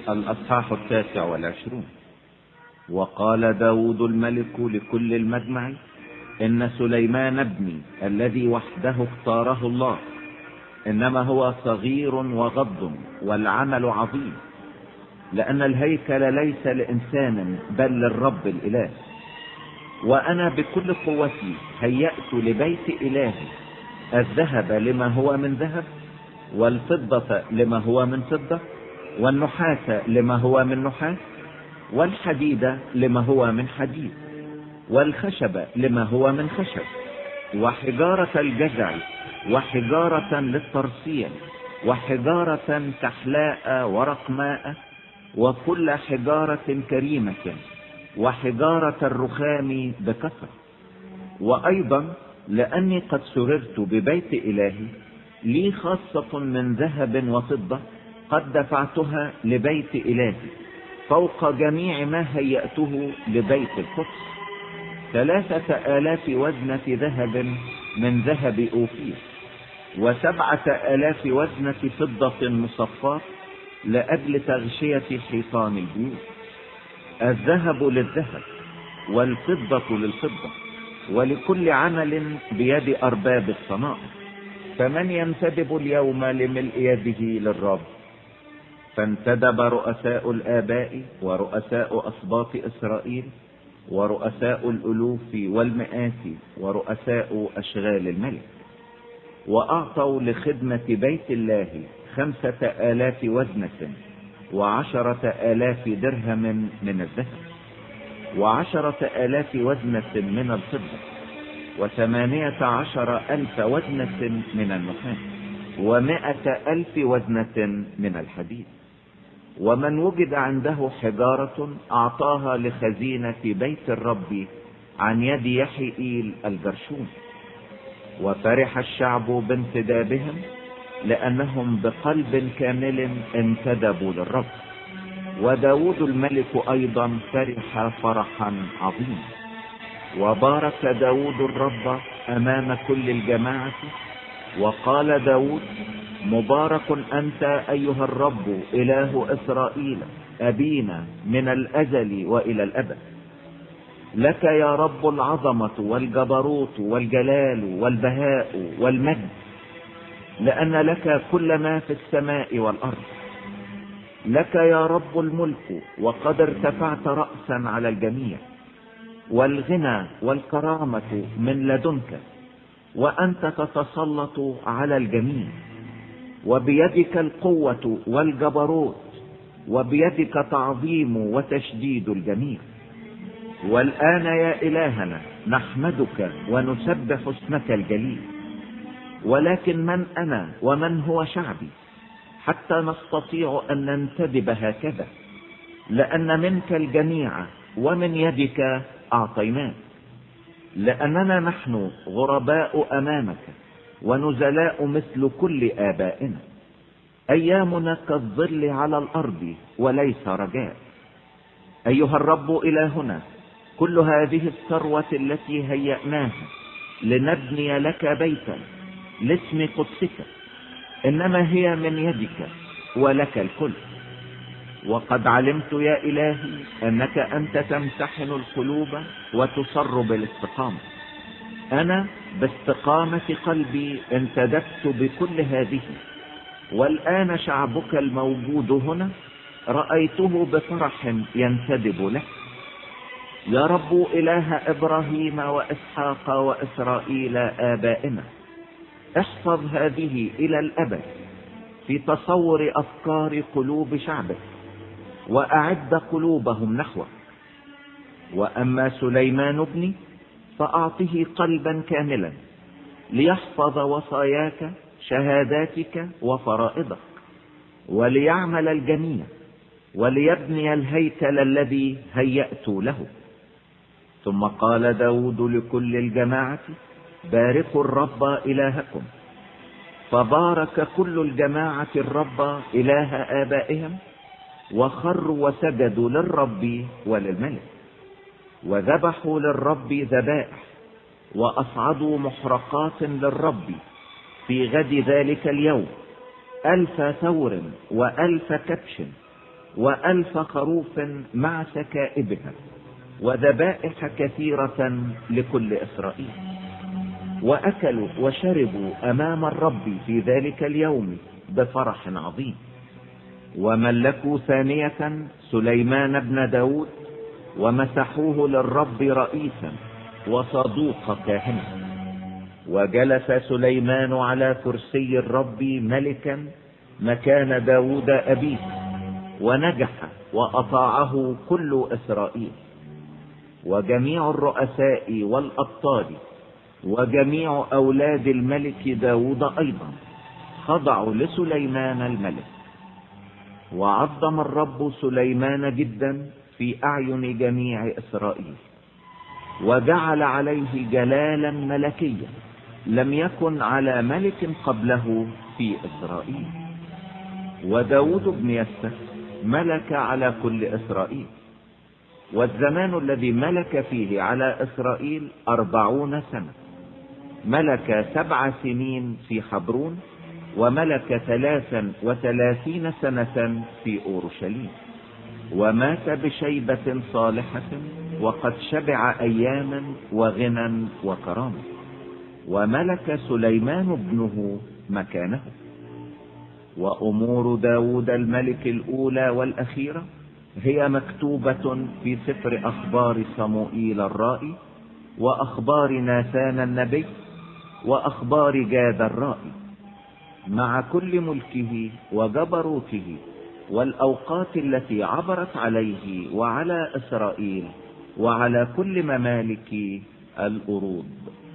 الأصحاح 29. وقال داود الملك لكل المجمع: إن سليمان ابني الذي وحده اختاره الله، إنما هو صغير وغض والعمل عظيم، لأن الهيكل ليس لإنسان بل للرب الإله. وأنا بكل قوتي هيأت لبيت إلهي الذهب لما هو من ذهب، والفضة لما هو من فضة، والنحاس لما هو من نحاس، والحديد لما هو من حديد، والخشب لما هو من خشب، وحجارة الجزع، وحجارة للترسيل، وحجارة كحلاء ورقماء، وكل حجارة كريمة، وحجارة الرخام بكثرة. وأيضا لأني قد سررت ببيت إلهي، لي خاصة من ذهب وفضة قد دفعتها لبيت إلهي فوق جميع ما هيأته لبيت القدس: 3000 وزنة ذهب من ذهب أوفير، 7000 وزنة فضة مصفاة لأجل تغشية حيطان البيوت. الذهب للذهب والفضة للفضة، ولكل عمل بيد أرباب الصنائع. فمن ينتدب اليوم لملء يده للرب؟ فانتدب رؤساء الآباء ورؤساء أسباط إسرائيل ورؤساء الألوف والمئات ورؤساء أشغال الملك، وأعطوا لخدمة بيت الله 5000 وزنة 10,000 درهم من الذهب، 10,000 وزنة من الفضة، 18,000 وزنة من النحاس، 100,000 وزنة من الحديد. ومن وجد عنده حجارة أعطاها لخزينة بيت الرب عن يد يحيئيل الجرشون. وفرح الشعب بانتدابهم، لأنهم بقلب كامل انتدبوا للرب. وداود الملك أيضا فرح فرحا عظيما. وبارك داود الرب أمام كل الجماعة، وقال داود: مبارك أنت أيها الرب إله إسرائيل أبينا من الأزل وإلى الأبد. لك يا رب العظمة والجبروت والجلال والبهاء والمجد، لأن لك كل ما في السماء والأرض. لك يا رب الملك، وقد ارتفعت رأسا على الجميع، والغنى والكرامة من لدنك، وأنت تتسلط على الجميع. وبيدك القوة والجبروت، وبيدك تعظيم وتشديد الجميع. والآن يا إلهنا نحمدك ونسبح اسمك الجليل. ولكن من أنا ومن هو شعبي حتى نستطيع أن ننتدب هكذا؟ لأن منك الجميع ومن يدك أعطيناك. لأننا نحن غرباء أمامك ونزلاء مثل كل آبائنا. أيامنا كالظل على الأرض وليس رجاء. أيها الرب إلهنا، كل هذه الثروة التي هيأناها لنبني لك بيتا لاسم قدسك إنما هي من يدك، ولك الكل. وقد علمت يا إلهي أنك أنت تمتحن القلوب وتصر بالاستقامة. أنا باستقامة قلبي انتدبت بكل هذه، والآن شعبك الموجود هنا رأيته بفرح ينتدب لك. يا رب إله إبراهيم وإسحاق وإسرائيل آبائنا، احفظ هذه إلى الأبد في تصور أفكار قلوب شعبك، وأعد قلوبهم نحوك. وأما سليمان ابني فأعطه قلبا كاملا ليحفظ وصاياك شهاداتك وفرائضك، وليعمل الجميع، وليبني الهيكل الذي هيأت له. ثم قال داود لكل الجماعة: باركوا الرب إلهكم. فبارك كل الجماعة الرب إله آبائهم، وخروا وسجدوا للرب وللملك، وذبحوا للرب ذبائح، وأصعدوا محرقات للرب في غد ذلك اليوم 1000 ثور و1000 كبش و1000 خروف مع سكائبها، وذبائح كثيرة لكل إسرائيل. وأكلوا وشربوا أمام الرب في ذلك اليوم بفرح عظيم. وملكوا ثانية سليمان بن داود، ومسحوه للرب رئيسا وصدوق كاهنا. وجلس سليمان على كرسي الرب ملكا مكان داود أبيه، ونجح وأطاعه كل إسرائيل. وجميع الرؤساء والأبطال وجميع أولاد الملك داود أيضا خضعوا لسليمان الملك. وعظم الرب سليمان جدا في أعين جميع إسرائيل، وجعل عليه جلالا ملكيا لم يكن على ملك قبله في إسرائيل. وداود بن يسى ملك على كل إسرائيل. والزمان الذي ملك فيه على إسرائيل 40 سنة. ملك 7 سنين في حبرون، وملك 33 سنة في أورشليم. ومات بشيبة صالحة، وقد شبع أياما وغنى وكرامة. وملك سليمان ابنه مكانه. وأمور داود الملك الأولى والأخيرة هي مكتوبة في سفر أخبار صموئيل الرائي، وأخبار ناثان النبي، وأخبار جاد الرائي، مع كل ملكه وجبروته، والأوقات التي عبرت عليه وعلى إسرائيل، وعلى كل ممالك الأرود.